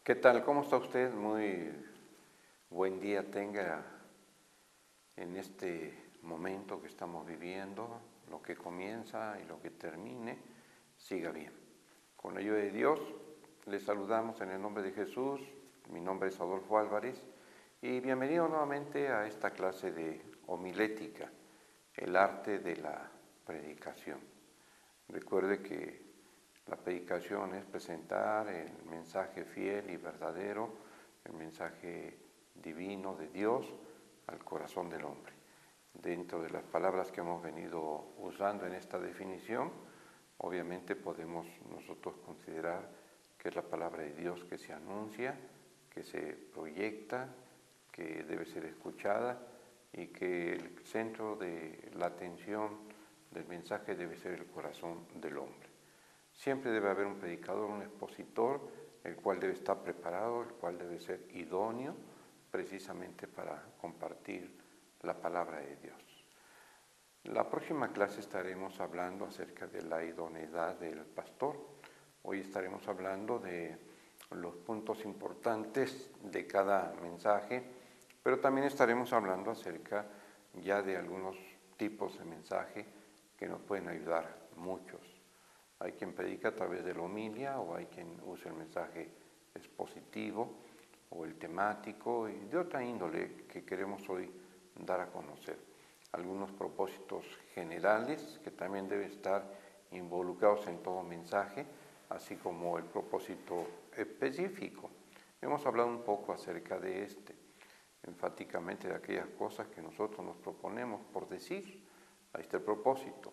¿Qué tal? ¿Cómo está usted? Muy buen día tenga en este momento que estamos viviendo, lo que comienza y lo que termine, siga bien. Con la ayuda de Dios, les saludamos en el nombre de Jesús. Mi nombre es Adolfo Álvarez y bienvenido nuevamente a esta clase de homilética, el arte de la predicación. Recuerde que la predicación es presentar el mensaje fiel y verdadero, el mensaje divino de Dios al corazón del hombre. Dentro de las palabras que hemos venido usando en esta definición, obviamente podemos nosotros considerar que es la palabra de Dios que se anuncia, que se proyecta, que debe ser escuchada y que el centro de la atención del mensaje debe ser el corazón del hombre. Siempre debe haber un predicador, un expositor, el cual debe estar preparado, el cual debe ser idóneo precisamente para compartir la palabra de Dios. La próxima clase estaremos hablando acerca de la idoneidad del pastor. Hoy estaremos hablando de los puntos importantes de cada mensaje, pero también estaremos hablando acerca ya de algunos tipos de mensaje que nos pueden ayudar muchos. Hay quien predica a través de la homilia o hay quien usa el mensaje expositivo o el temático y de otra índole que queremos hoy dar a conocer. Algunos propósitos generales que también deben estar involucrados en todo mensaje, así como el propósito específico. Hemos hablado un poco acerca de enfáticamente de aquellas cosas que nosotros nos proponemos por decir. Ahí está el propósito.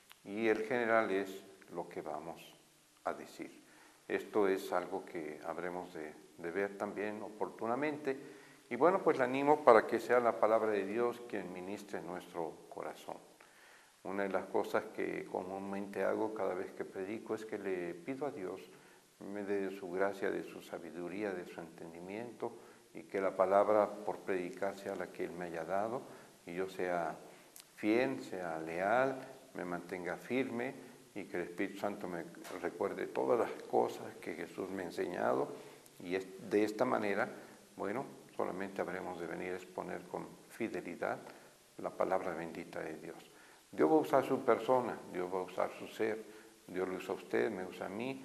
Y el general es lo que vamos a decir. Esto es algo que habremos de ver también oportunamente. Y bueno, pues le animo para que sea la palabra de Dios quien ministre en nuestro corazón. Una de las cosas que comúnmente hago cada vez que predico es que le pido a Dios me dé su gracia, de su sabiduría, de su entendimiento y que la palabra por predicar sea la que Él me haya dado y yo sea fiel, sea leal, me mantenga firme y que el Espíritu Santo me recuerde todas las cosas que Jesús me ha enseñado y de esta manera, bueno, solamente habremos de venir a exponer con fidelidad la palabra bendita de Dios. Dios va a usar su persona, Dios va a usar su ser, Dios lo usa a usted, me usa a mí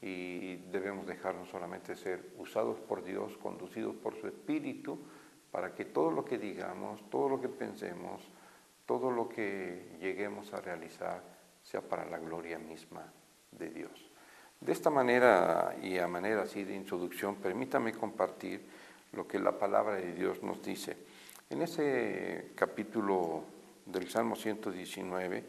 y debemos dejarnos solamente ser usados por Dios, conducidos por su Espíritu, para que todo lo que digamos, todo lo que pensemos, todo lo que lleguemos a realizar sea para la gloria misma de Dios. De esta manera y a manera así de introducción, permítame compartir lo que la palabra de Dios nos dice. En ese capítulo del Salmo 119,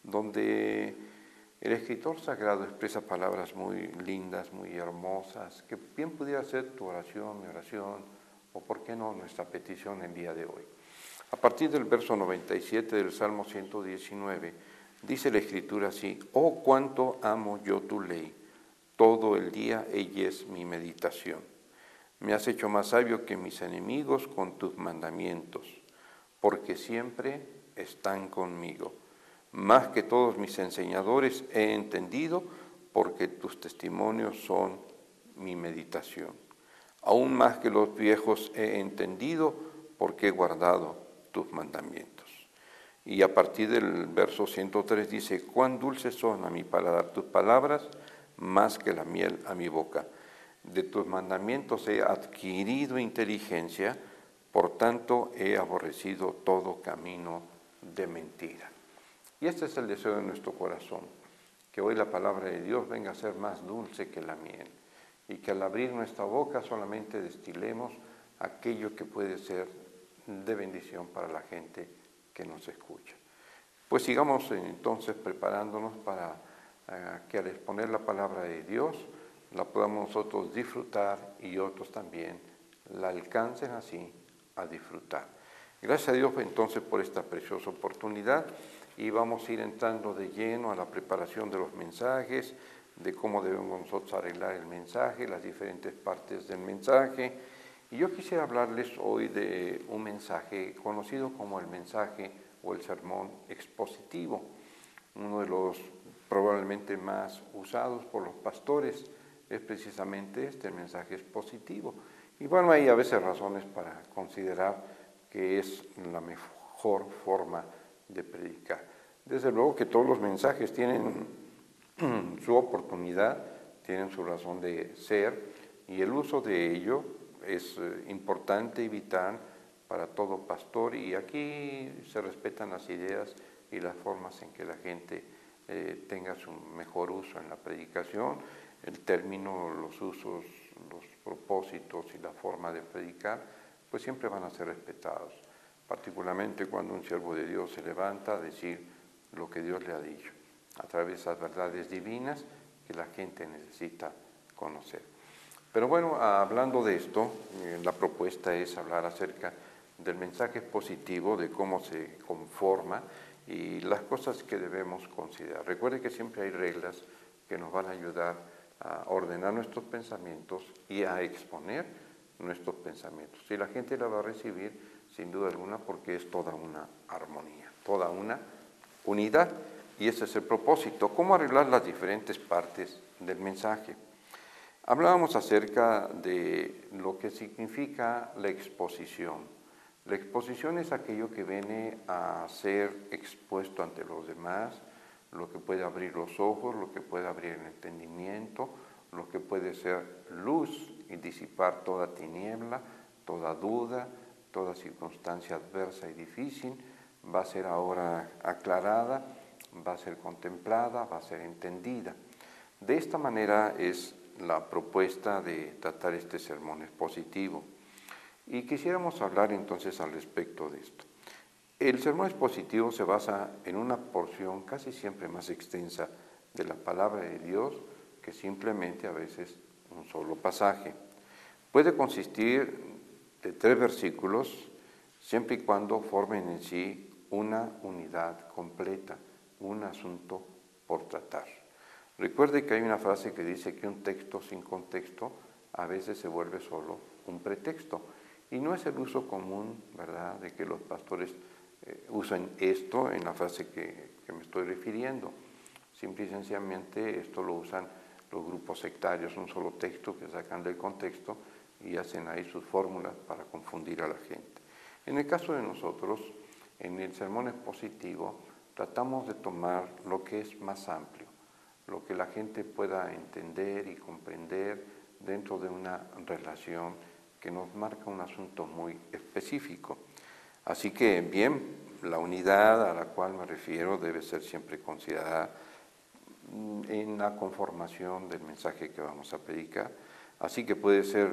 donde el escritor sagrado expresa palabras muy lindas, muy hermosas, que bien pudiera ser tu oración, mi oración, o por qué no nuestra petición el día de hoy. A partir del verso 97 del Salmo 119, dice la Escritura así: «Oh, cuánto amo yo tu ley, todo el día ella es mi meditación. Me has hecho más sabio que mis enemigos con tus mandamientos, porque siempre están conmigo. Más que todos mis enseñadores he entendido, porque tus testimonios son mi meditación. Aún más que los viejos he entendido, porque he guardado tus mandamientos». Y a partir del verso 103 dice: «Cuán dulces son a mi paladar tus palabras, más que la miel a mi boca. De tus mandamientos he adquirido inteligencia, por tanto he aborrecido todo camino de mentira». Y este es el deseo de nuestro corazón, que hoy la palabra de Dios venga a ser más dulce que la miel y que al abrir nuestra boca solamente destilemos aquello que puede ser de bendición para la gente que nos escucha. Pues sigamos entonces preparándonos para que al exponer la palabra de Dios la podamos nosotros disfrutar y otros también la alcancen así a disfrutar. Gracias a Dios entonces por esta preciosa oportunidad y vamos a ir entrando de lleno a la preparación de los mensajes, de cómo debemos nosotros arreglar el mensaje, las diferentes partes del mensaje. Y yo quisiera hablarles hoy de un mensaje conocido como el mensaje o el sermón expositivo, uno de los probablemente más usados por los pastores es precisamente este, el mensaje es positivo. Y bueno, hay a veces razones para considerar que es la mejor forma de predicar. Desde luego que todos los mensajes tienen su oportunidad, tienen su razón de ser, y el uso de ello es importante y vital para todo pastor, y aquí se respetan las ideas y las formas en que la gente tenga su mejor uso en la predicación. El término, los usos, los propósitos y la forma de predicar, pues siempre van a ser respetados, particularmente cuando un siervo de Dios se levanta a decir lo que Dios le ha dicho, a través de esas verdades divinas que la gente necesita conocer. Pero bueno, hablando de esto, la propuesta es hablar acerca del mensaje positivo, de cómo se conforma y las cosas que debemos considerar. Recuerde que siempre hay reglas que nos van a ayudar a ordenar nuestros pensamientos y a exponer nuestros pensamientos. Y la gente la va a recibir sin duda alguna porque es toda una armonía, toda una unidad. Y ese es el propósito. ¿Cómo arreglar las diferentes partes del mensaje? Hablábamos acerca de lo que significa la exposición. La exposición es aquello que viene a ser expuesto ante los demás, lo que puede abrir los ojos, lo que puede abrir el entendimiento, lo que puede ser luz y disipar toda tiniebla, toda duda, toda circunstancia adversa y difícil, va a ser ahora aclarada, va a ser contemplada, va a ser entendida. De esta manera es la propuesta de tratar este sermón expositivo. Y quisiéramos hablar entonces al respecto de esto. El sermón expositivo se basa en una porción casi siempre más extensa de la palabra de Dios que simplemente a veces un solo pasaje. Puede consistir de 3 versículos siempre y cuando formen en sí una unidad completa, un asunto por tratar. Recuerde que hay una frase que dice que un texto sin contexto a veces se vuelve solo un pretexto. Y no es el uso común, ¿verdad?, de que los pastores usen esto en la frase que me estoy refiriendo. Simple y sencillamente esto lo usan los grupos sectarios, un solo texto que sacan del contexto y hacen ahí sus fórmulas para confundir a la gente. En el caso de nosotros, en el sermón expositivo, tratamos de tomar lo que es más amplio, lo que la gente pueda entender y comprender dentro de una relación que nos marca un asunto muy específico. Así que, bien, la unidad a la cual me refiero debe ser siempre considerada en la conformación del mensaje que vamos a predicar. Así que puede ser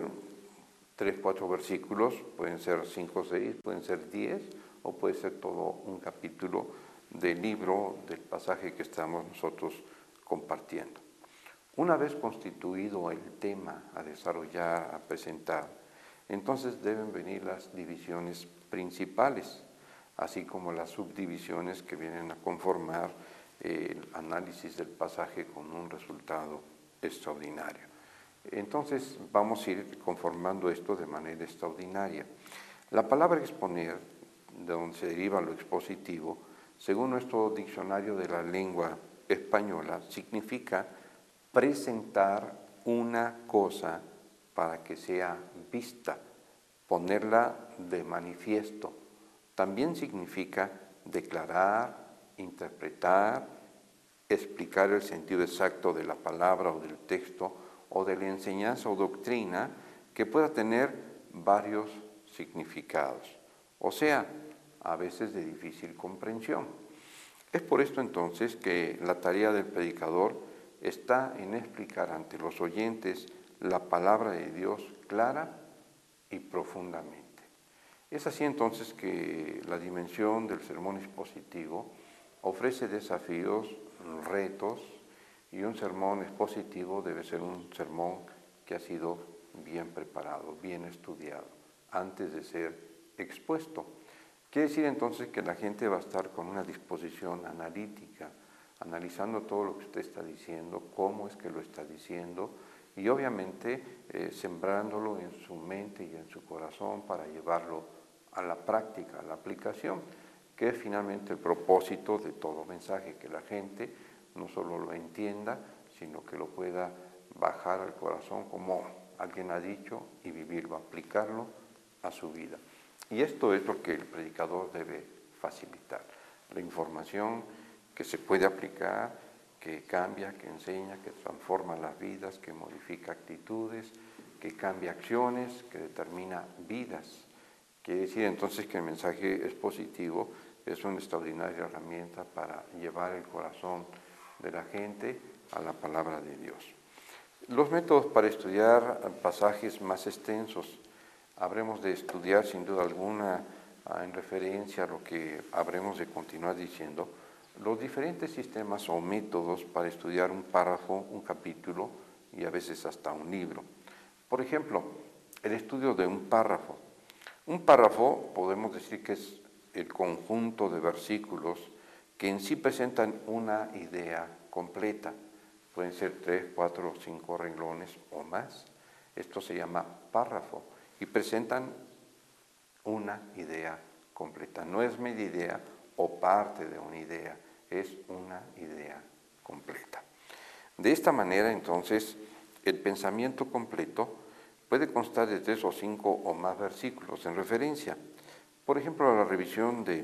3, 4 versículos, pueden ser 5 o 6, pueden ser 10, o puede ser todo un capítulo del libro, del pasaje que estamos nosotros compartiendo. Una vez constituido el tema a desarrollar, a presentar, entonces deben venir las divisiones principales, así como las subdivisiones que vienen a conformar el análisis del pasaje con un resultado extraordinario. Entonces vamos a ir conformando esto de manera extraordinaria. La palabra exponer, de donde se deriva lo expositivo, según nuestro diccionario de la lengua española, significa presentar una cosa para que sea vista, ponerla de manifiesto. También significa declarar, interpretar, explicar el sentido exacto de la palabra o del texto o de la enseñanza o doctrina que pueda tener varios significados, o sea, a veces de difícil comprensión. Es por esto entonces que la tarea del predicador está en explicar ante los oyentes la palabra de Dios clara y profundamente. Es así entonces que la dimensión del sermón expositivo ofrece desafíos, retos, y un sermón expositivo debe ser un sermón que ha sido bien preparado, bien estudiado, antes de ser expuesto. Quiere decir entonces que la gente va a estar con una disposición analítica, analizando todo lo que usted está diciendo, cómo es que lo está diciendo, y obviamente sembrándolo en su mente y en su corazón para llevarlo a la práctica, a la aplicación, que es finalmente el propósito de todo mensaje, que la gente no solo lo entienda, sino que lo pueda bajar al corazón, como alguien ha dicho, y vivirlo, aplicarlo a su vida. Y esto es lo que el predicador debe facilitar, la información que se puede aplicar, que cambia, que enseña, que transforma las vidas, que modifica actitudes, que cambia acciones, que determina vidas. Quiere decir entonces que el mensaje expositivo es una extraordinaria herramienta para llevar el corazón de la gente a la palabra de Dios. Los métodos para estudiar pasajes más extensos. Habremos de estudiar sin duda alguna, en referencia a lo que habremos de continuar diciendo, los diferentes sistemas o métodos para estudiar un párrafo, un capítulo y a veces hasta un libro. Por ejemplo, el estudio de un párrafo. Un párrafo podemos decir que es el conjunto de versículos que en sí presentan una idea completa. Pueden ser 3, 4, 5 renglones o más. Esto se llama párrafo y presentan una idea completa. No es media idea o parte de una idea, es una idea completa. De esta manera, entonces, el pensamiento completo puede constar de 3 o 5 o más versículos en referencia. Por ejemplo, la revisión de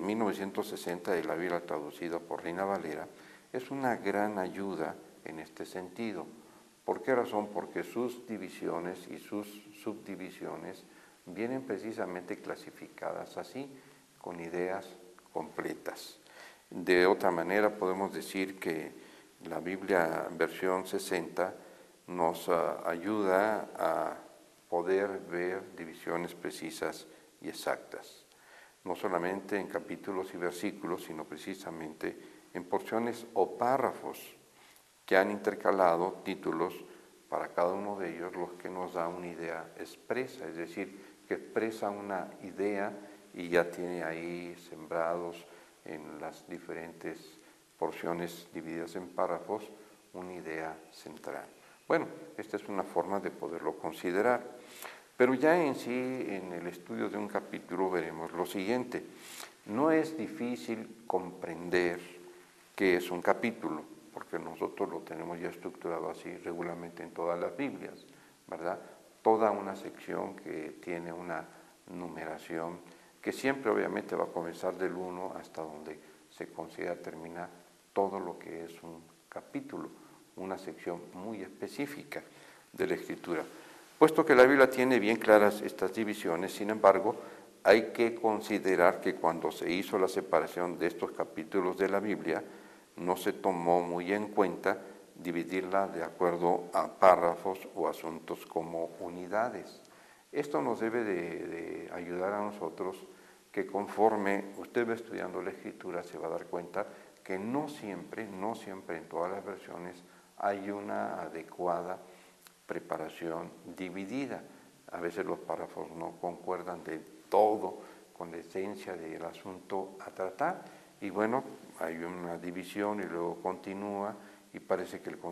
1960 de la Biblia traducida por Reina Valera es una gran ayuda en este sentido. ¿Por qué razón? Porque sus divisiones y sus subdivisiones vienen precisamente clasificadas así, con ideas completas. De otra manera, podemos decir que la Biblia versión 60 nos ayuda a poder ver divisiones precisas y exactas, no solamente en capítulos y versículos, sino precisamente en porciones o párrafos que han intercalado títulos para cada uno de ellos, los que nos da una idea expresa, es decir, que expresa una idea y ya tiene ahí sembrados en las diferentes porciones divididas en párrafos una idea central. Bueno, esta es una forma de poderlo considerar. Pero ya en sí, en el estudio de un capítulo veremos lo siguiente. No es difícil comprender qué es un capítulo, porque nosotros lo tenemos ya estructurado así regularmente en todas las Biblias, ¿verdad? Toda una sección que tiene una numeración que siempre obviamente va a comenzar del 1 hasta donde se considera terminar todo lo que es un capítulo, una sección muy específica de la Escritura. Puesto que la Biblia tiene bien claras estas divisiones, sin embargo, hay que considerar que cuando se hizo la separación de estos capítulos de la Biblia, no se tomó muy en cuenta dividirla de acuerdo a párrafos o asuntos como unidades. Esto nos debe de ayudar a nosotros que conforme usted va estudiando la Escritura se va a dar cuenta que no siempre en todas las versiones hay una adecuada preparación dividida. A veces los párrafos no concuerdan del todo con la esencia del asunto a tratar y bueno, hay una división y luego continúa y parece que el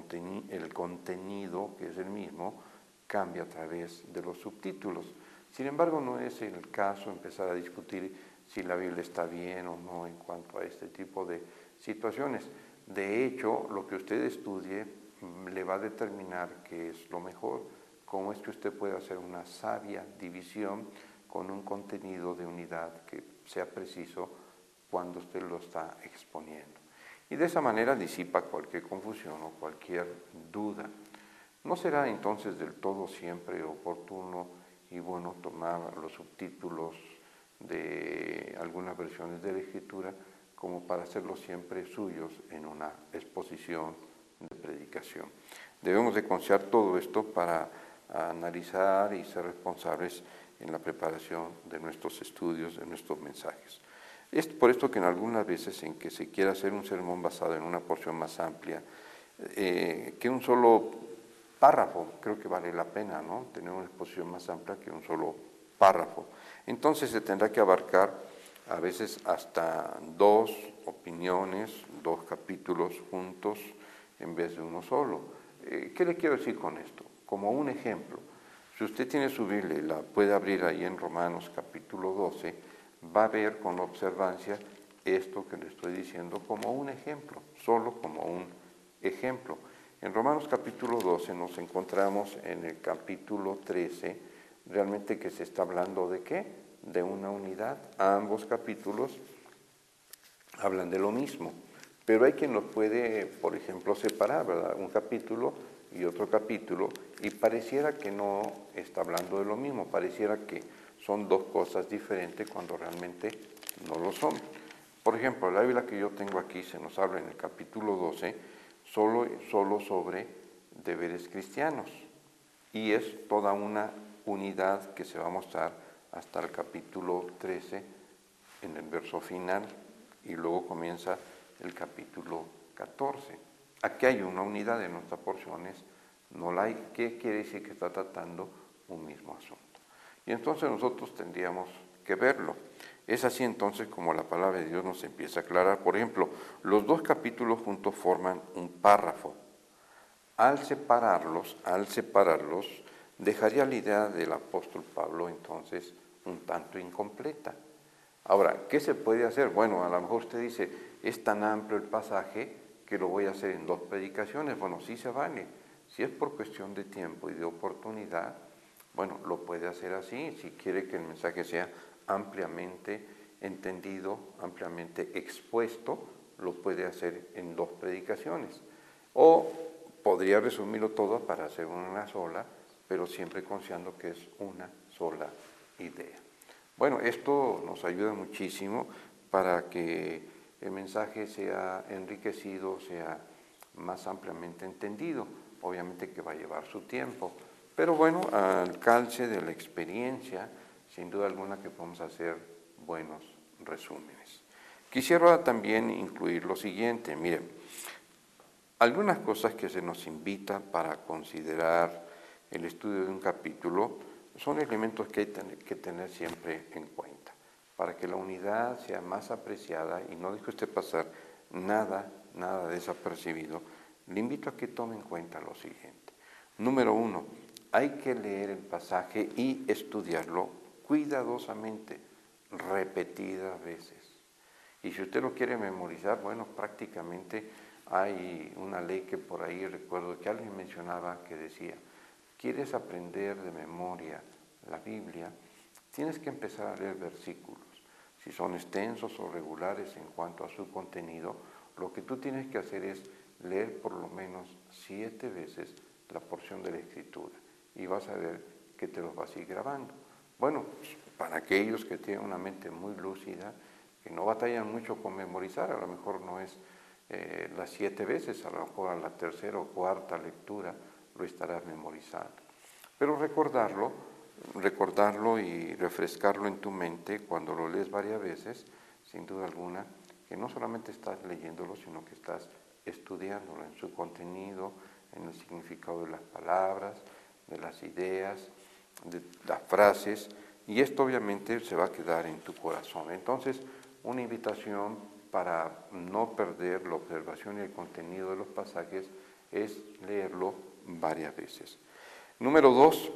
contenido, que es el mismo, cambia a través de los subtítulos. Sin embargo, no es el caso empezar a discutir si la Biblia está bien o no en cuanto a este tipo de situaciones. De hecho, lo que usted estudie le va a determinar qué es lo mejor, cómo es que usted puede hacer una sabia división con un contenido de unidad que sea preciso cuando usted lo está exponiendo. Y de esa manera disipa cualquier confusión o cualquier duda. No será entonces del todo siempre oportuno y bueno tomar los subtítulos de algunas versiones de la Escritura como para hacerlos siempre suyos en una exposición de predicación. Debemos de considerar todo esto para analizar y ser responsables en la preparación de nuestros estudios, de nuestros mensajes. Es por esto que en algunas veces en que se quiera hacer un sermón basado en una porción más amplia, que un solo párrafo, creo que vale la pena, ¿no? Tener una exposición más amplia que un solo párrafo. Entonces se tendrá que abarcar a veces hasta 2 opiniones, 2 capítulos juntos en vez de uno solo. ¿Qué le quiero decir con esto? Como un ejemplo, si usted tiene su Biblia y la puede abrir ahí en Romanos capítulo 12, va a ver con observancia esto que le estoy diciendo como un ejemplo, solo como un ejemplo. En Romanos capítulo 12 nos encontramos en el capítulo 13, realmente que se está hablando de ¿qué? De una unidad. Ambos capítulos hablan de lo mismo, pero hay quien los puede, por ejemplo, separar, ¿verdad? Un capítulo y otro capítulo, y pareciera que no está hablando de lo mismo, pareciera que son dos cosas diferentes cuando realmente no lo son. Por ejemplo, la Biblia que yo tengo aquí se nos habla en el capítulo 12 solo sobre deberes cristianos, y es toda una unidad que se va a mostrar hasta el capítulo 13 en el verso final, y luego comienza el capítulo 14. Aquí hay una unidad en nuestras porciones, no la hay. ¿Qué quiere decir? Que está tratando un mismo asunto. Y entonces nosotros tendríamos que verlo. Es así entonces como la palabra de Dios nos empieza a aclarar. Por ejemplo, los dos capítulos juntos forman un párrafo. Al separarlos, dejaría la idea del apóstol Pablo entonces un tanto incompleta. Ahora, ¿qué se puede hacer? Bueno, a lo mejor usted dice, es tan amplio el pasaje que lo voy a hacer en 2 predicaciones. Bueno, sí se vale. Si es por cuestión de tiempo y de oportunidad, bueno, lo puede hacer así. Si quiere que el mensaje sea ampliamente entendido, ampliamente expuesto, lo puede hacer en 2 predicaciones. O podría resumirlo todo para hacer una sola, pero siempre considerando que es una sola idea. Bueno, esto nos ayuda muchísimo para que el mensaje sea enriquecido, sea más ampliamente entendido. Obviamente que va a llevar su tiempo, pero bueno, al calce de la experiencia, sin duda alguna que podemos hacer buenos resúmenes. Quisiera también incluir lo siguiente, miren, algunas cosas que se nos invita para considerar el estudio de un capítulo son elementos que hay que tener siempre en cuenta, para que la unidad sea más apreciada y no deje usted pasar nada desapercibido. Le invito a que tome en cuenta lo siguiente. Número 1, hay que leer el pasaje y estudiarlo cuidadosamente, repetidas veces. Y si usted lo quiere memorizar, bueno, prácticamente hay una ley que por ahí recuerdo que alguien mencionaba que decía, ¿quieres aprender de memoria la Biblia? Tienes que empezar a leer versículos. Si son extensos o regulares en cuanto a su contenido, lo que tú tienes que hacer es leer por lo menos 7 veces la porción de la Escritura y vas a ver que te los vas a ir grabando. Bueno, para aquellos que tienen una mente muy lúcida, que no batallan mucho con memorizar, a lo mejor no es las 7 veces, a lo mejor a la tercera o cuarta lectura lo estarás memorizando. Pero recordarlo y refrescarlo en tu mente cuando lo lees varias veces, sin duda alguna, que no solamente estás leyéndolo, sino que estás estudiándolo en su contenido, en el significado de las palabras, de las ideas, de las frases, y esto obviamente se va a quedar en tu corazón. Entonces, una invitación para no perder la observación y el contenido de los pasajes es leerlo varias veces. Número 2,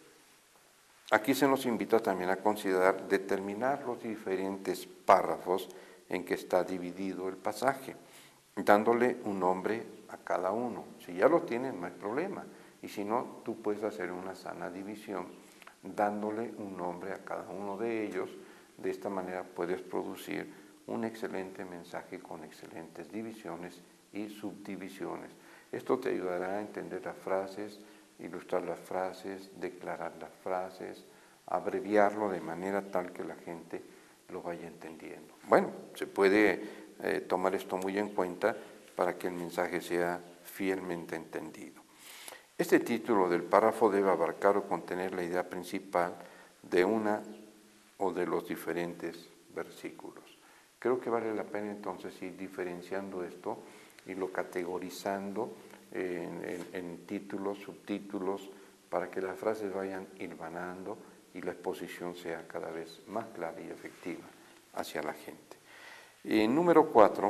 aquí se nos invita también a considerar determinar los diferentes párrafos en que está dividido el pasaje, dándole un nombre a cada uno. Si ya lo tienen, no hay problema. Y si no, tú puedes hacer una sana división dándole un nombre a cada uno de ellos. De esta manera puedes producir un excelente mensaje con excelentes divisiones y subdivisiones. Esto te ayudará a entender las frases, ilustrar las frases, declarar las frases, abreviarlo de manera tal que la gente lo vaya entendiendo. Bueno, se puede tomar esto muy en cuenta para que el mensaje sea fielmente entendido. Este título del párrafo debe abarcar o contener la idea principal de una o de los diferentes versículos. Creo que vale la pena entonces ir diferenciando esto y lo categorizando en títulos, subtítulos, para que las frases vayan hilvanando y la exposición sea cada vez más clara y efectiva hacia la gente. Número 4,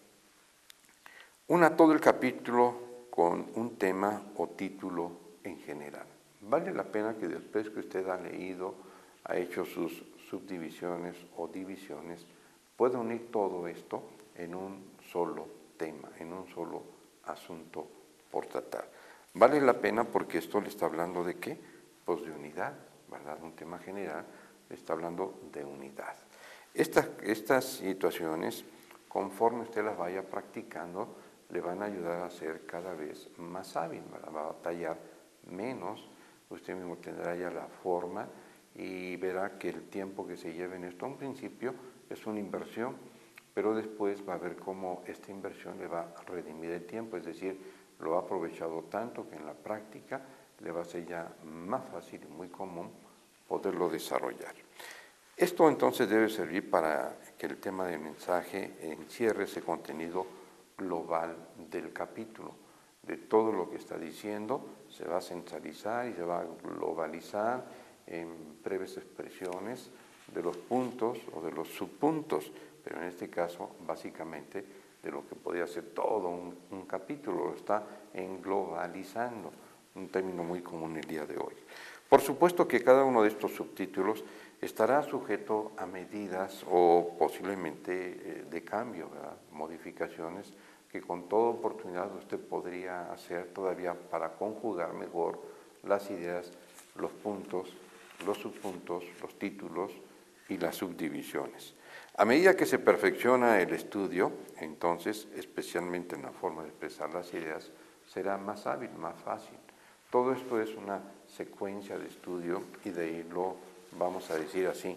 una todo el capítulo con un tema o título en general. Vale la pena que después que usted ha leído, ha hecho sus subdivisiones o divisiones, pueda unir todo esto en un solo tema, en un solo asunto por tratar. Vale la pena porque esto le está hablando de ¿qué? Pues de unidad, ¿verdad? Un tema general está hablando de unidad. Estas situaciones, conforme usted las vaya practicando, le van a ayudar a ser cada vez más hábil, ¿verdad? Va a batallar menos, usted mismo tendrá ya la forma y verá que el tiempo que se lleve en esto, a un principio es una inversión, pero después va a ver cómo esta inversión le va a redimir el tiempo, es decir, lo ha aprovechado tanto que en la práctica le va a ser ya más fácil y muy común poderlo desarrollar. Esto entonces debe servir para que el tema del mensaje encierre ese contenido global del capítulo. De todo lo que está diciendo se va a centralizar y se va a globalizar en breves expresiones de los puntos o de los subpuntos, pero en este caso básicamente de lo que podría ser todo un capítulo, lo está englobalizando, un término muy común el día de hoy. Por supuesto que cada uno de estos subtítulos estará sujeto a medidas o posiblemente de cambio, ¿verdad? Modificaciones que con toda oportunidad usted podría hacer todavía para conjugar mejor las ideas, los puntos, los subpuntos, los títulos y las subdivisiones. A medida que se perfecciona el estudio, entonces, especialmente en la forma de expresar las ideas, será más hábil, más fácil. Todo esto es una secuencia de estudio y de irlo, vamos a decir así,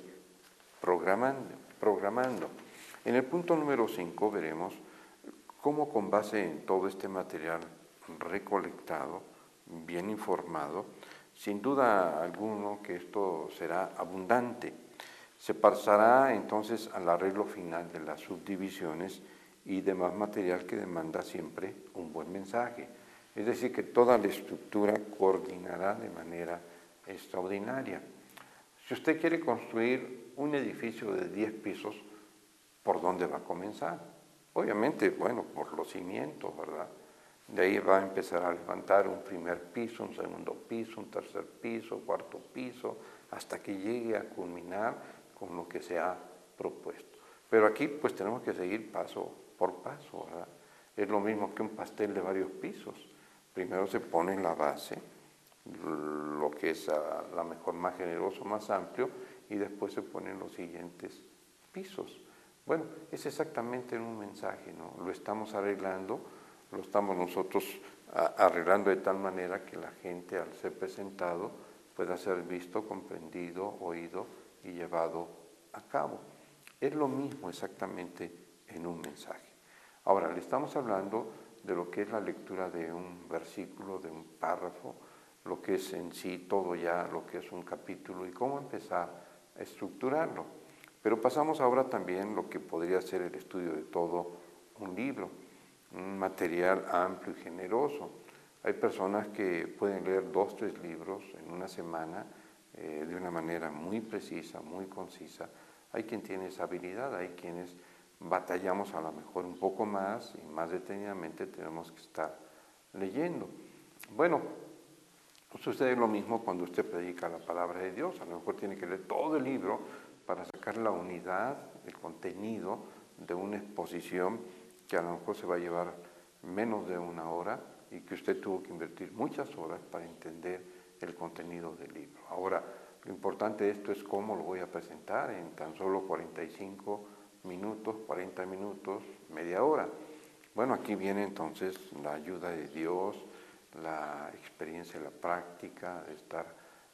programando. En el punto número 5 veremos cómo con base en todo este material recolectado, bien informado, sin duda alguno que esto será abundante. Se pasará entonces al arreglo final de las subdivisiones y demás material que demanda siempre un buen mensaje. Es decir, que toda la estructura coordinará de manera extraordinaria. Si usted quiere construir un edificio de 10 pisos, ¿por dónde va a comenzar? Obviamente, bueno, por los cimientos, ¿verdad? De ahí va a empezar a levantar un primer piso, un segundo piso, un tercer piso, cuarto piso, hasta que llegue a culminar con lo que se ha propuesto. Pero aquí pues tenemos que seguir paso por paso, ¿verdad? Es lo mismo que un pastel de varios pisos. Primero se pone la base, lo que es a lo mejor más generoso, más amplio, y después se ponen los siguientes pisos. Bueno, es exactamente un mensaje, ¿no? Lo estamos arreglando, lo estamos nosotros arreglando de tal manera que la gente al ser presentado pueda ser visto, comprendido, oído y llevado a cabo. Es lo mismo exactamente en un mensaje. Ahora, le estamos hablando de lo que es la lectura de un versículo, de un párrafo, lo que es en sí todo ya, lo que es un capítulo y cómo empezar a estructurarlo. Pero pasamos ahora también a lo que podría ser el estudio de todo un libro, un material amplio y generoso. Hay personas que pueden leer 2, 3 libros en una semana de una manera muy precisa, muy concisa. Hay quien tiene esa habilidad, hay quienes batallamos a lo mejor un poco más y más detenidamente tenemos que estar leyendo. Bueno, sucede lo mismo cuando usted predica la palabra de Dios. A lo mejor tiene que leer todo el libro para sacar la unidad, el contenido de una exposición que a lo mejor se va a llevar menos de 1 hora y que usted tuvo que invertir muchas horas para entender el contenido del libro. Ahora, lo importante de esto es cómo lo voy a presentar en tan solo 45 minutos, 40 minutos, media hora. Bueno, aquí viene entonces la ayuda de Dios, la experiencia, la práctica, de estar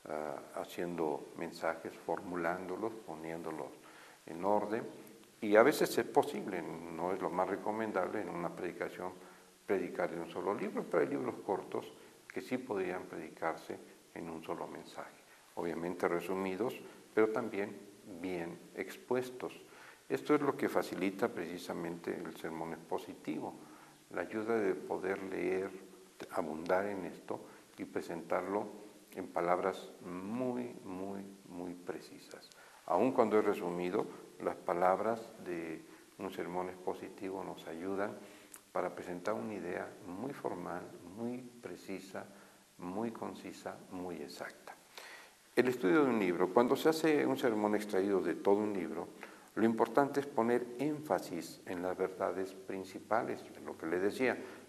haciendo mensajes, formulándolos, poniéndolos en orden. Y a veces es posible, no es lo más recomendable en una predicación predicar de un solo libro, pero hay libros cortos que sí podrían predicarse en un solo mensaje. Obviamente resumidos, pero también bien expuestos. Esto es lo que facilita precisamente el sermón expositivo, la ayuda de poder leer, abundar en esto y presentarlo en palabras muy, muy, muy precisas. Aun cuando es resumido, las palabras de un sermón expositivo nos ayudan para presentar una idea muy formal, muy precisa, muy concisa, muy exacta. El estudio de un libro, cuando se hace un sermón extraído de todo un libro, lo importante es poner énfasis en las verdades principales, en lo que le decía,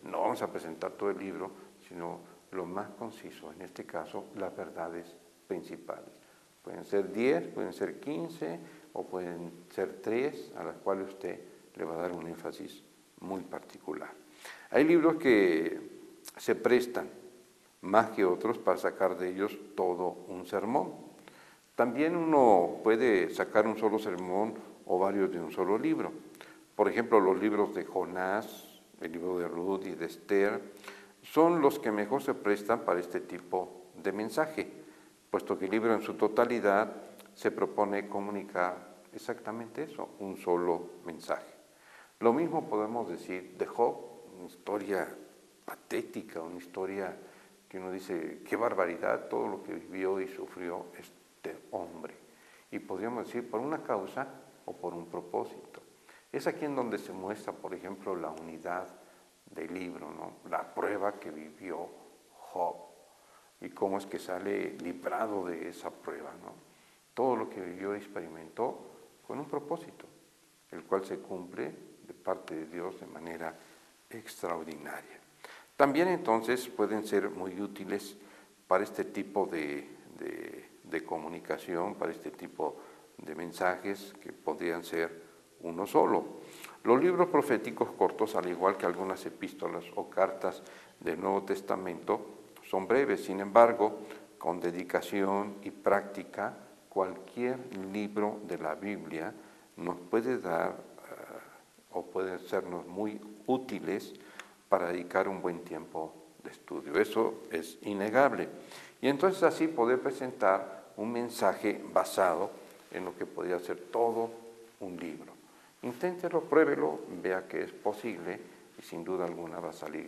no vamos a presentar todo el libro, sino lo más conciso, en este caso, las verdades principales. Pueden ser 10, pueden ser 15 o pueden ser 3 a las cuales usted le va a dar un énfasis muy particular. Hay libros que se prestan más que otros para sacar de ellos todo un sermón. También uno puede sacar un solo sermón o varios de un solo libro. Por ejemplo, los libros de Jonás, el libro de Ruth y de Esther, son los que mejor se prestan para este tipo de mensaje, puesto que el libro en su totalidad se propone comunicar exactamente eso, un solo mensaje. Lo mismo podemos decir de Job, una historia patética, una historia que uno dice, qué barbaridad todo lo que vivió y sufrió este hombre. Y podríamos decir por una causa o por un propósito. Es aquí en donde se muestra, por ejemplo, la unidad del libro, ¿no? La prueba que vivió Job y cómo es que sale librado de esa prueba, ¿no? Todo lo que vivió y experimentó con un propósito, el cual se cumple de parte de Dios de manera extraordinaria. También entonces pueden ser muy útiles para este tipo de comunicación, para este tipo de mensajes que podrían ser uno solo. Los libros proféticos cortos, al igual que algunas epístolas o cartas del Nuevo Testamento, son breves. Sin embargo, con dedicación y práctica, cualquier libro de la Biblia nos puede dar o pueden sernos muy útiles para dedicar un buen tiempo de estudio. Eso es innegable. Y entonces así poder presentar un mensaje basado en lo que podría ser todo un libro. Inténtelo, pruébelo, vea que es posible y sin duda alguna va a salir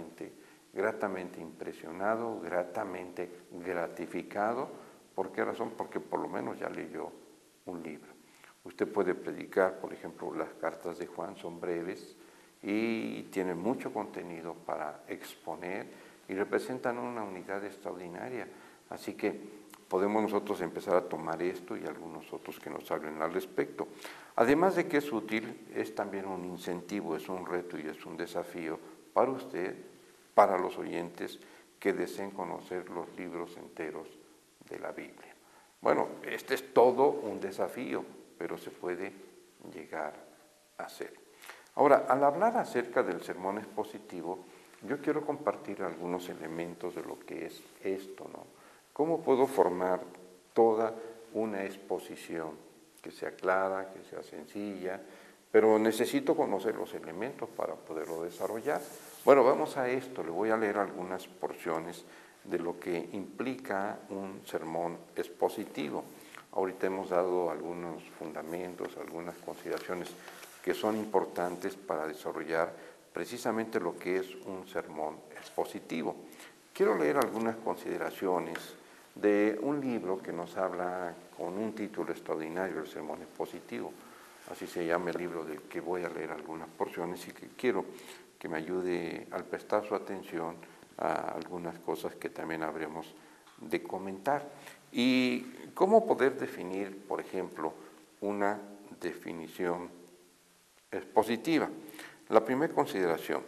gratamente impresionado, gratamente gratificado. ¿Por qué razón? Porque por lo menos ya leyó un libro. Usted puede predicar, por ejemplo, las cartas de Juan son breves y tienen mucho contenido para exponer y representan una unidad extraordinaria. Así que podemos nosotros empezar a tomar esto y algunos otros que nos hablen al respecto. Además de que es útil, es también un incentivo, es un reto y es un desafío para usted, para los oyentes que deseen conocer los libros enteros de la Biblia. Bueno, este es todo un desafío, pero se puede llegar a hacer. Ahora, al hablar acerca del sermón expositivo, yo quiero compartir algunos elementos de lo que es esto, ¿no? ¿Cómo puedo formar toda una exposición que sea clara, que sea sencilla? Pero necesito conocer los elementos para poderlo desarrollar. Bueno, vamos a esto. Le voy a leer algunas porciones de lo que implica un sermón expositivo. Ahorita hemos dado algunos fundamentos, algunas consideraciones que son importantes para desarrollar precisamente lo que es un sermón expositivo. Quiero leer algunas consideraciones de un libro que nos habla con un título extraordinario, el sermón expositivo. Así se llama el libro del que voy a leer algunas porciones y que quiero que me ayude al prestar su atención a algunas cosas que también habremos de comentar. Y cómo poder definir, por ejemplo, una definición expositiva. La primera consideración,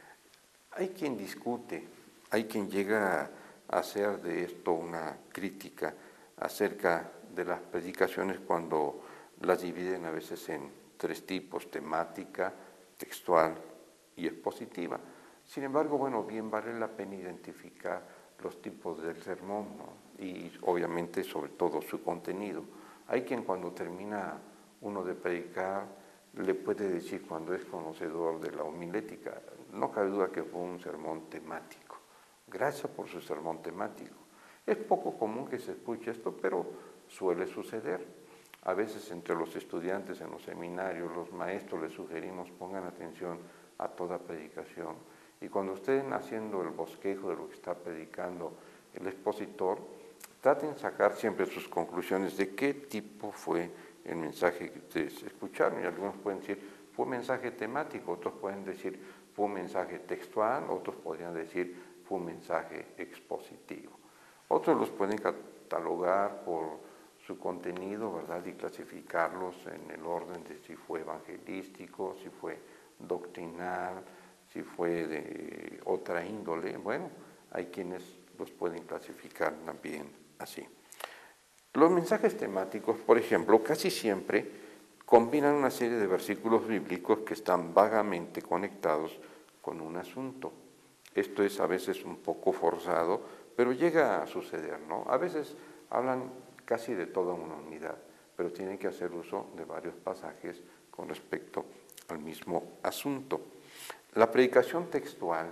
hay quien discute, hay quien llega a hacer de esto una crítica acerca de las predicaciones cuando las dividen a veces en tres tipos: temática, textual y expositiva. Sin embargo, bueno, bien vale la pena identificar los tipos del sermón, ¿no? Y obviamente sobre todo su contenido. Hay quien cuando termina uno de predicar le puede decir, cuando es conocedor de la homilética, no cabe duda que fue un sermón temático. Gracias por su sermón temático. Es poco común que se escuche esto, pero suele suceder. A veces entre los estudiantes en los seminarios, los maestros les sugerimos pongan atención a toda predicación. Y cuando estén haciendo el bosquejo de lo que está predicando el expositor, traten de sacar siempre sus conclusiones de qué tipo fue el mensaje que ustedes escucharon. Y algunos pueden decir, fue un mensaje temático, otros pueden decir, fue un mensaje textual, otros podrían decir, fue un mensaje expositivo. Otros los pueden catalogar por su contenido, ¿verdad? Y clasificarlos en el orden de si fue evangelístico, si fue doctrinal, si fue de otra índole, bueno, hay quienes los pueden clasificar también así. Los mensajes temáticos, por ejemplo, casi siempre combinan una serie de versículos bíblicos que están vagamente conectados con un asunto. Esto es a veces un poco forzado, pero llega a suceder, ¿no? A veces hablan casi de toda una unidad, pero tienen que hacer uso de varios pasajes con respecto al mismo asunto. La predicación textual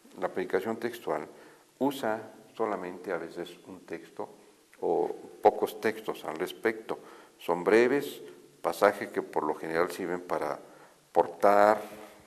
usa solamente a veces un texto o pocos textos al respecto. Son breves pasajes que por lo general sirven para portar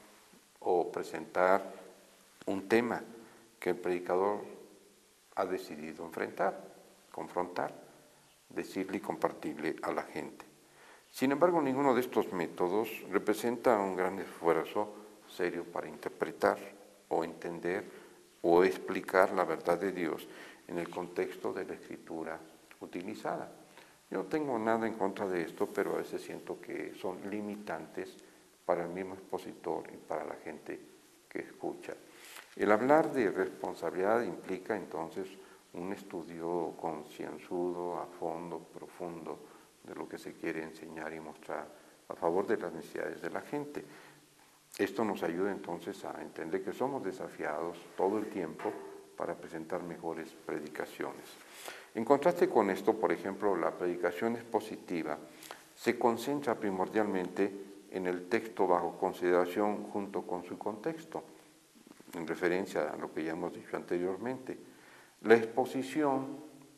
o presentar un tema que el predicador ha decidido enfrentar, confrontar, decirle y compartirle a la gente. Sin embargo, ninguno de estos métodos representa un gran esfuerzo serio para interpretar o entender o explicar la verdad de Dios en el contexto de la escritura utilizada. Yo no tengo nada en contra de esto, pero a veces siento que son limitantes para el mismo expositor y para la gente que escucha. El hablar de responsabilidad implica entonces un estudio concienzudo, a fondo, profundo, de lo que se quiere enseñar y mostrar a favor de las necesidades de la gente. Esto nos ayuda entonces a entender que somos desafiados todo el tiempo para presentar mejores predicaciones. En contraste con esto, por ejemplo, la predicación expositiva se concentra primordialmente en el texto bajo consideración junto con su contexto, en referencia a lo que ya hemos dicho anteriormente. La exposición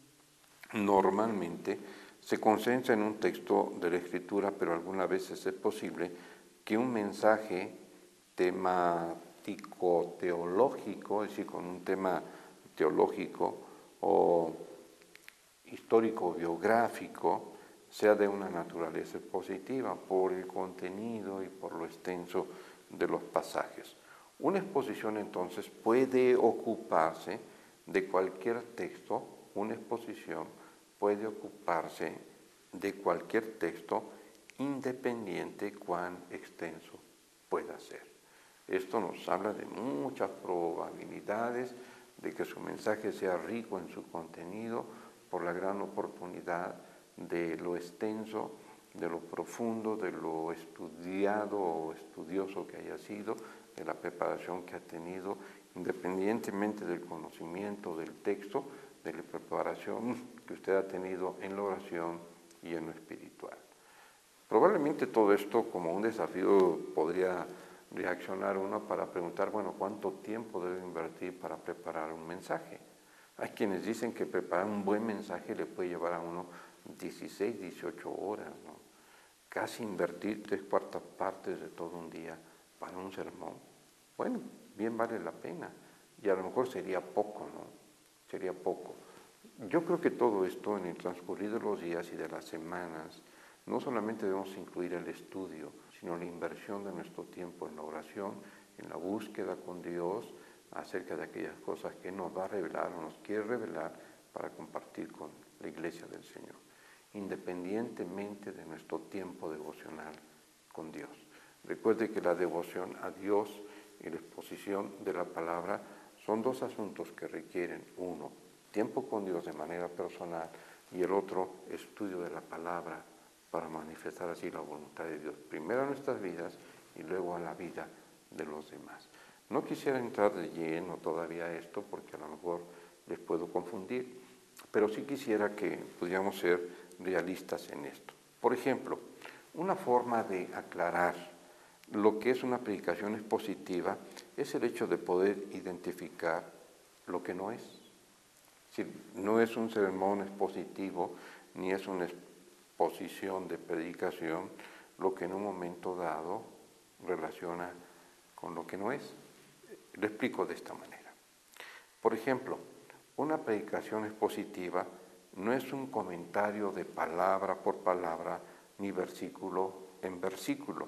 normalmente se concentra en un texto de la Escritura, pero algunas veces es posible que un mensaje temático teológico, es decir, con un tema teológico o histórico biográfico, sea de una naturaleza positiva por el contenido y por lo extenso de los pasajes. Una exposición entonces puede ocuparse de cualquier texto, una exposición puede ocuparse de cualquier texto independiente cuán extenso pueda ser. Esto nos habla de muchas probabilidades de que su mensaje sea rico en su contenido por la gran oportunidad de lo extenso, de lo profundo, de lo estudiado o estudioso que haya sido, de la preparación que ha tenido, independientemente del conocimiento del texto, de la preparación que usted ha tenido en la oración y en lo espiritual. Probablemente todo esto como un desafío podría reaccionar uno para preguntar, bueno, ¿cuánto tiempo debe invertir para preparar un mensaje? Hay quienes dicen que preparar un buen mensaje le puede llevar a uno 16, 18 horas, ¿no? Casi invertir 3/4 partes de todo un día para un sermón. Bueno, bien vale la pena. Y a lo mejor sería poco, ¿no? Sería poco. Yo creo que todo esto en el transcurrir de los días y de las semanas, no solamente debemos incluir el estudio, sino la inversión de nuestro tiempo en la oración, en la búsqueda con Dios acerca de aquellas cosas que nos va a revelar o nos quiere revelar para compartir con la Iglesia del Señor, independientemente de nuestro tiempo devocional con Dios. Recuerde que la devoción a Dios y la exposición de la palabra son dos asuntos que requieren, uno, tiempo con Dios de manera personal y el otro, estudio de la palabra para manifestar así la voluntad de Dios, primero a nuestras vidas y luego a la vida de los demás. No quisiera entrar de lleno todavía a esto porque a lo mejor les puedo confundir, pero sí quisiera que pudiéramos ser realistas en esto. Por ejemplo, una forma de aclarar lo que es una predicación expositiva es el hecho de poder identificar lo que no es. Si no es un sermón expositivo ni es una exposición de predicación lo que en un momento dado relaciona con lo que no es. Lo explico de esta manera. Por ejemplo, una predicación expositiva no es un comentario de palabra por palabra ni versículo en versículo.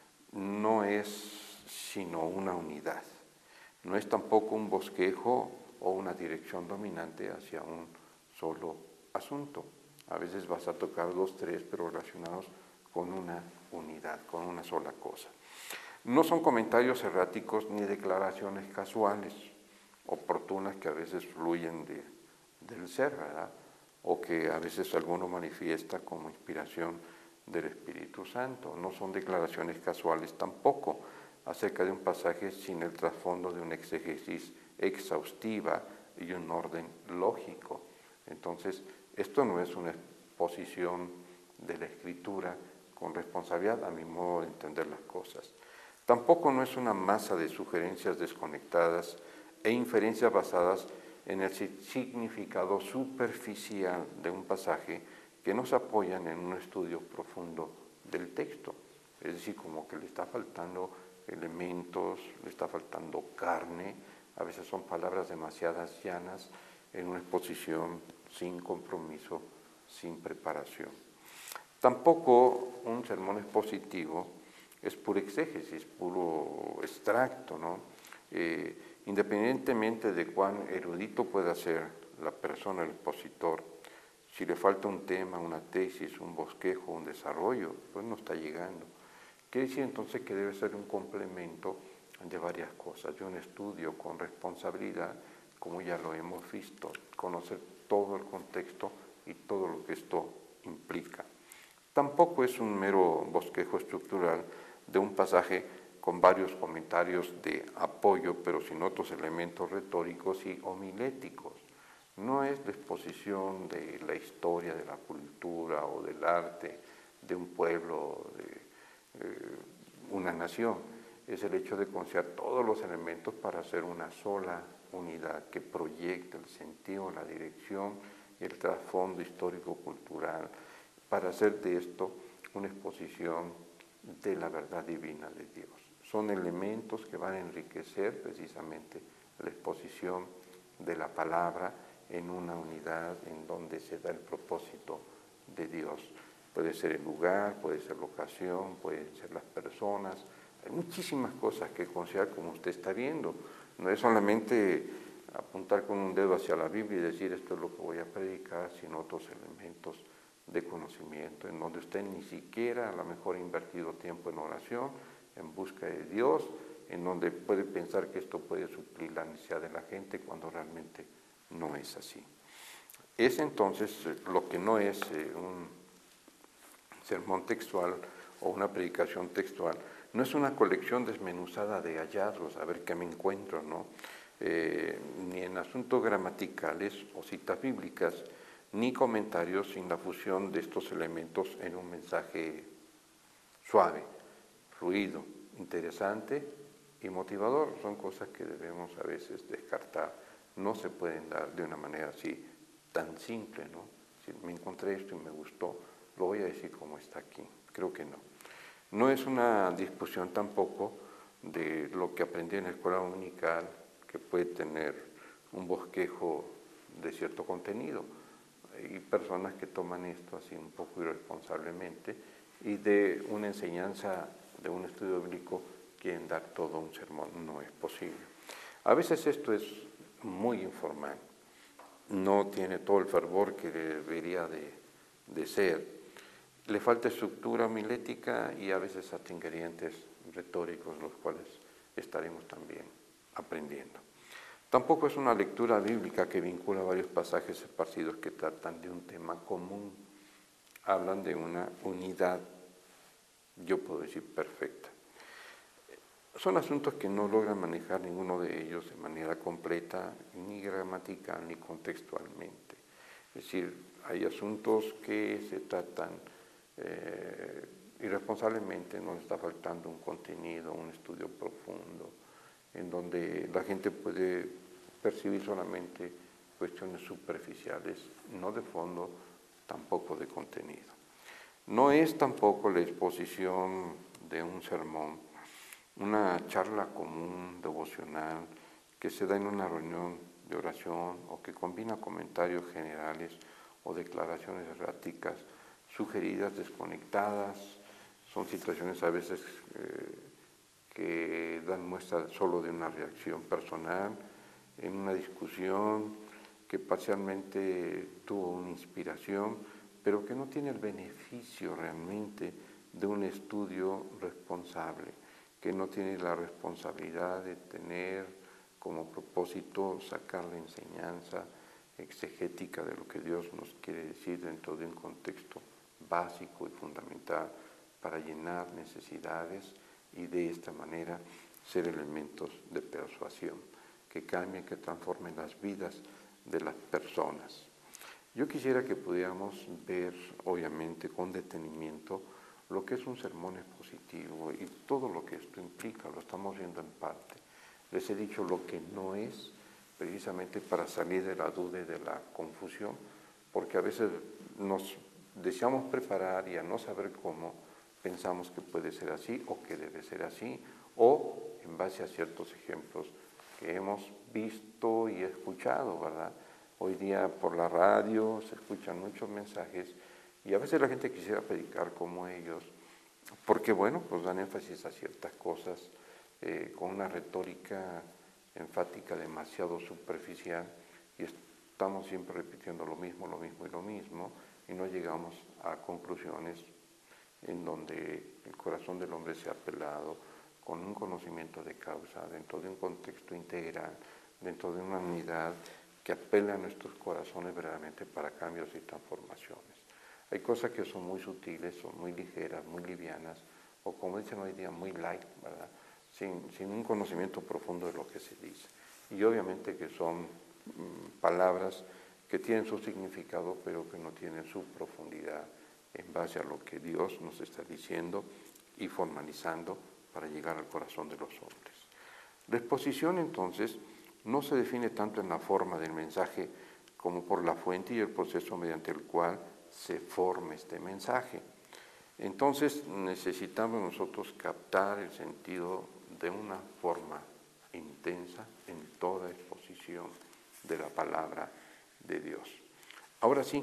No es sino una unidad. No es tampoco un bosquejo o una dirección dominante hacia un solo asunto. A veces vas a tocar 2, 3, pero relacionados con una unidad, con una sola cosa. No son comentarios erráticos ni declaraciones casuales, oportunas que a veces fluyen del ser, ¿verdad? O que a veces alguno manifiesta como inspiración del Espíritu Santo. No son declaraciones casuales tampoco acerca de un pasaje sin el trasfondo de una exégesis exhaustiva y un orden lógico. Entonces, esto no es una exposición de la Escritura con responsabilidad a mi modo de entender las cosas. Tampoco no es una masa de sugerencias desconectadas e inferencias basadas en el significado superficial de un pasaje que no se apoyan en un estudio profundo del texto. Es decir, como que le está faltando elementos, le está faltando carne, a veces son palabras demasiadas llanas en una exposición sin compromiso, sin preparación. Tampoco un sermón expositivo es pura exégesis, puro extracto, ¿no? Independientemente de cuán erudito pueda ser la persona, el expositor, si le falta un tema, una tesis, un bosquejo, un desarrollo, pues no está llegando. Quiere decir entonces que debe ser un complemento de varias cosas, de un estudio con responsabilidad, como ya lo hemos visto, conocer todo el contexto y todo lo que esto implica. Tampoco es un mero bosquejo estructural de un pasaje con varios comentarios de apoyo, pero sin otros elementos retóricos y homiléticos. No es la exposición de la historia, de la cultura o del arte de un pueblo, de una nación. Es el hecho de considerar todos los elementos para hacer una sola unidad que proyecta el sentido, la dirección y el trasfondo histórico-cultural, para hacer de esto una exposición de la verdad divina de Dios. Son elementos que van a enriquecer precisamente la exposición de la palabra en una unidad en donde se da el propósito de Dios. Puede ser el lugar, puede ser la ocasión, pueden ser las personas. Hay muchísimas cosas que considerar como usted está viendo. No es solamente apuntar con un dedo hacia la Biblia y decir esto es lo que voy a predicar, sino otros elementos de conocimiento, en donde usted ni siquiera a lo mejor ha invertido tiempo en oración, en busca de Dios, en donde puede pensar que esto puede suplir la necesidad de la gente cuando realmente no es así. Es entonces lo que no es un sermón textual o una predicación textual, no es una colección desmenuzada de hallazgos, a ver qué me encuentro, ¿no? Ni en asuntos gramaticales o citas bíblicas, ni comentarios sin la fusión de estos elementos en un mensaje suave, fluido, interesante y motivador. Son cosas que debemos a veces descartar. No se pueden dar de una manera así tan simple, ¿no? Si me encontré esto y me gustó, lo voy a decir como está aquí. Creo que no. No es una discusión tampoco de lo que aprendí en la escuela dominical, que puede tener un bosquejo de cierto contenido. Hay personas que toman esto así un poco irresponsablemente y de una enseñanza, de un estudio bíblico, quieren dar todo un sermón. No es posible. A veces esto es muy informal, no tiene todo el fervor que debería de ser. Le falta estructura homilética y a veces hasta ingredientes retóricos, los cuales estaremos también aprendiendo. Tampoco es una lectura bíblica que vincula varios pasajes esparcidos que tratan de un tema común. Hablan de una unidad, yo puedo decir perfecta. Son asuntos que no logran manejar ninguno de ellos de manera completa, ni gramatical, ni contextualmente. Es decir, hay asuntos que se tratan irresponsablemente, nos está faltando un contenido, un estudio profundo, en donde la gente puede percibir solamente cuestiones superficiales, no de fondo, tampoco de contenido. No es tampoco la exposición de un sermón, una charla común, devocional, que se da en una reunión de oración o que combina comentarios generales o declaraciones erráticas, sugeridas, desconectadas. Son situaciones a veces que dan muestra solo de una reacción personal, en una discusión que parcialmente tuvo una inspiración, pero que no tiene el beneficio realmente de un estudio responsable. que no tiene la responsabilidad de tener como propósito sacar la enseñanza exegética de lo que Dios nos quiere decir dentro de un contexto básico y fundamental para llenar necesidades y de esta manera ser elementos de persuasión que cambien, que transformen las vidas de las personas. Yo quisiera que pudiéramos ver, obviamente, con detenimiento lo que es un sermón expositivo y todo lo que esto implica, lo estamos viendo en parte. Les he dicho lo que no es, precisamente para salir de la duda y de la confusión, porque a veces nos deseamos preparar y a no saber cómo, pensamos que puede ser así o que debe ser así, o en base a ciertos ejemplos que hemos visto y escuchado, ¿verdad? Hoy día por la radio se escuchan muchos mensajes y a veces la gente quisiera predicar como ellos, porque bueno, pues dan énfasis a ciertas cosas con una retórica enfática demasiado superficial y estamos siempre repitiendo lo mismo y lo mismo y no llegamos a conclusiones en donde el corazón del hombre sea apelado con un conocimiento de causa, dentro de un contexto integral, dentro de una unidad que apela a nuestros corazones verdaderamente para cambios y transformaciones. Hay cosas que son muy sutiles, son muy ligeras, muy livianas, o como dicen hoy día, muy light, ¿verdad? Sin un conocimiento profundo de lo que se dice. Y obviamente que son palabras que tienen su significado, pero que no tienen su profundidad en base a lo que Dios nos está diciendo y formalizando para llegar al corazón de los hombres. La exposición, entonces, no se define tanto en la forma del mensaje como por la fuente y el proceso mediante el cual se forma este mensaje. Entonces necesitamos nosotros captar el sentido de una forma intensa en toda exposición de la palabra de Dios. Ahora sí,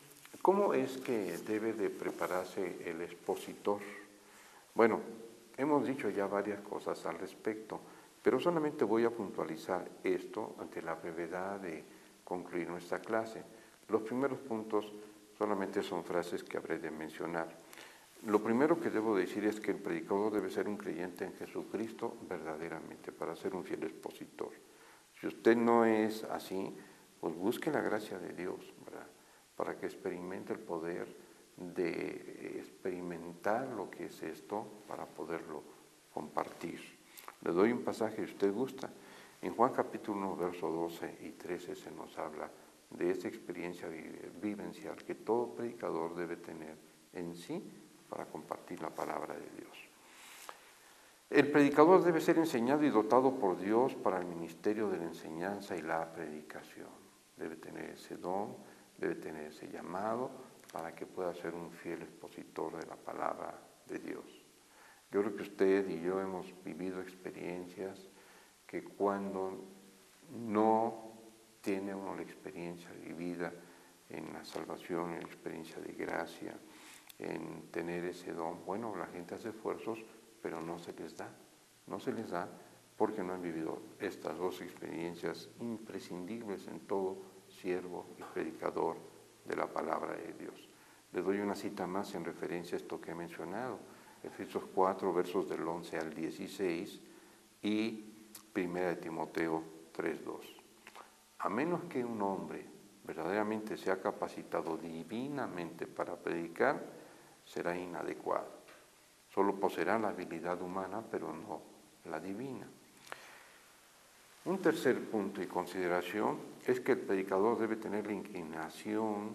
¿cómo es que debe de prepararse el expositor? Bueno, hemos dicho ya varias cosas al respecto, pero solamente voy a puntualizar esto ante la brevedad de concluir nuestra clase. Los primeros puntos solamente son frases que habré de mencionar. Lo primero que debo decir es que el predicador debe ser un creyente en Jesucristo verdaderamente para ser un fiel expositor. Si usted no es así, pues busque la gracia de Dios, ¿verdad? Para que experimente el poder de experimentar lo que es esto para poderlo compartir. Le doy un pasaje si usted gusta. En Juan capítulo 1, verso 12 y 13 se nos habla de esa experiencia vivencial que todo predicador debe tener en sí para compartir la palabra de Dios. El predicador debe ser enseñado y dotado por Dios para el ministerio de la enseñanza y la predicación. Debe tener ese don, debe tener ese llamado para que pueda ser un fiel expositor de la palabra de Dios. Yo creo que usted y yo hemos vivido experiencias que cuando no tiene uno la experiencia vivida en la salvación, en la experiencia de gracia, en tener ese don, bueno, la gente hace esfuerzos, pero no se les da porque no han vivido estas dos experiencias imprescindibles en todo siervo y predicador de la palabra de Dios. Le doy una cita más en referencia a esto que he mencionado, Efesios 4, versos del 11 al 16 y 1 Timoteo 3:2. A menos que un hombre verdaderamente sea capacitado divinamente para predicar, será inadecuado. Solo poseerá la habilidad humana, pero no la divina. Un tercer punto y consideración es que el predicador debe tener la inclinación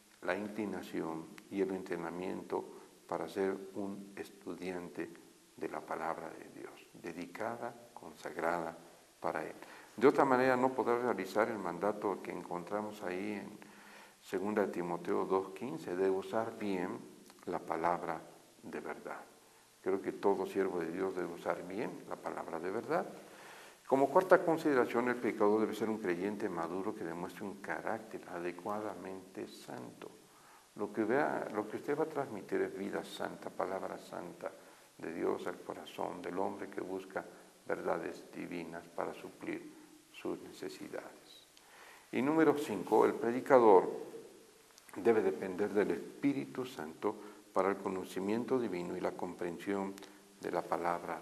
y el entrenamiento para ser un estudiante de la palabra de Dios, dedicada, consagrada para Él. De otra manera no podrá realizar el mandato que encontramos ahí en 2 Timoteo 2:15, de usar bien la palabra de verdad. Creo que todo siervo de Dios debe usar bien la palabra de verdad. Como cuarta consideración, el predicador debe ser un creyente maduro que demuestre un carácter adecuadamente santo. Lo que usted va a transmitir es vida santa, palabra santa de Dios al corazón del hombre que busca verdades divinas para suplir sus necesidades. Y número 5, el predicador debe depender del Espíritu Santo para el conocimiento divino y la comprensión de la palabra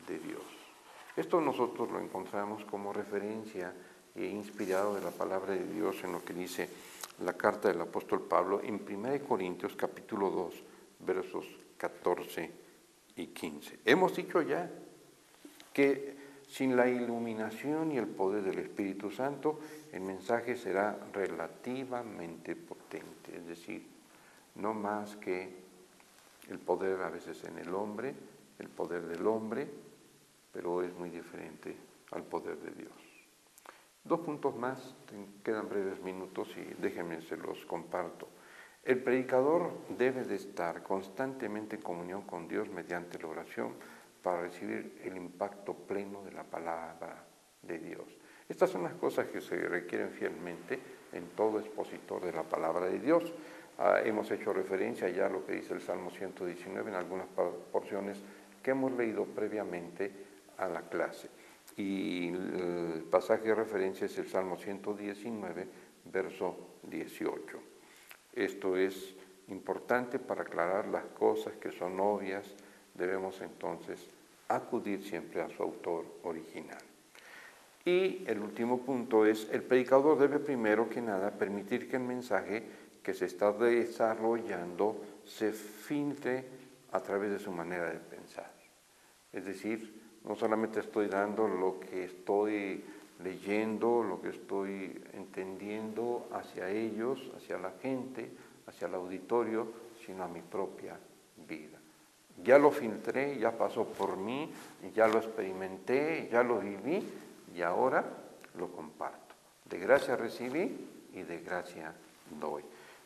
de Dios. Esto nosotros lo encontramos como referencia e inspirado de la palabra de Dios en lo que dice la carta del apóstol Pablo en 1 Corintios capítulo 2, versos 14 y 15. Hemos dicho ya que sin la iluminación y el poder del Espíritu Santo, el mensaje será relativamente potente, es decir, no más que el poder a veces en el hombre, el poder del hombre, pero es muy diferente al poder de Dios. 2 puntos más, quedan breves minutos y déjenme se los comparto. El predicador debe de estar constantemente en comunión con Dios mediante la oración para recibir el impacto pleno de la palabra de Dios. Estas son las cosas que se requieren fielmente en todo expositor de la palabra de Dios. Hemos hecho referencia ya a lo que dice el Salmo 119 en algunas porciones que hemos leído previamente a la clase. Y el pasaje de referencia es el Salmo 119, verso 18. Esto es importante para aclarar las cosas que son obvias. Debemos entonces acudir siempre a su autor original. Y el último punto es, el predicador debe primero que nada permitir que el mensaje que se está desarrollando se filtre a través de su manera de pensar. Es decir, no solamente estoy dando lo que estoy leyendo, lo que estoy entendiendo hacia ellos, hacia la gente, hacia el auditorio, sino a mi propia vida. Ya lo filtré, ya pasó por mí, ya lo experimenté, ya lo viví y ahora lo comparto. De gracia recibí y de gracia doy.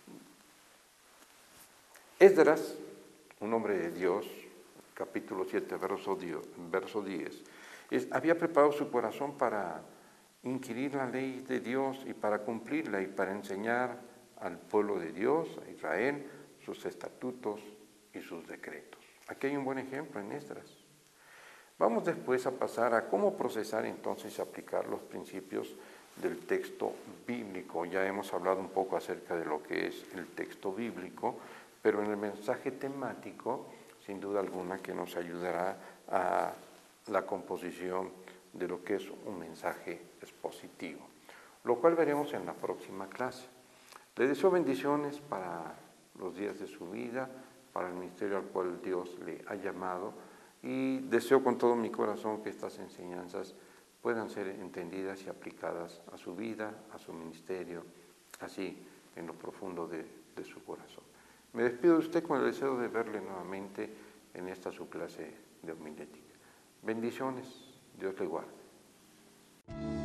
Esdras, un hombre de Dios, capítulo 7, verso 10, había preparado su corazón para inquirir la ley de Dios y para cumplirla y para enseñar al pueblo de Dios, a Israel, sus estatutos y sus decretos. Aquí hay un buen ejemplo en Esdras. Vamos después a pasar a cómo procesar entonces y aplicar los principios del texto bíblico. Ya hemos hablado un poco acerca de lo que es el texto bíblico, pero en el mensaje temático, sin duda alguna, que nos ayudará a la composición de lo que es un mensaje expositivo, lo cual veremos en la próxima clase. Le deseo bendiciones para los días de su vida, para el ministerio al cual Dios le ha llamado, y deseo con todo mi corazón que estas enseñanzas puedan ser entendidas y aplicadas a su vida, a su ministerio, así en lo profundo de su corazón. Me despido de usted con el deseo de verle nuevamente en esta su clase de homilética. Bendiciones, Dios le guarde.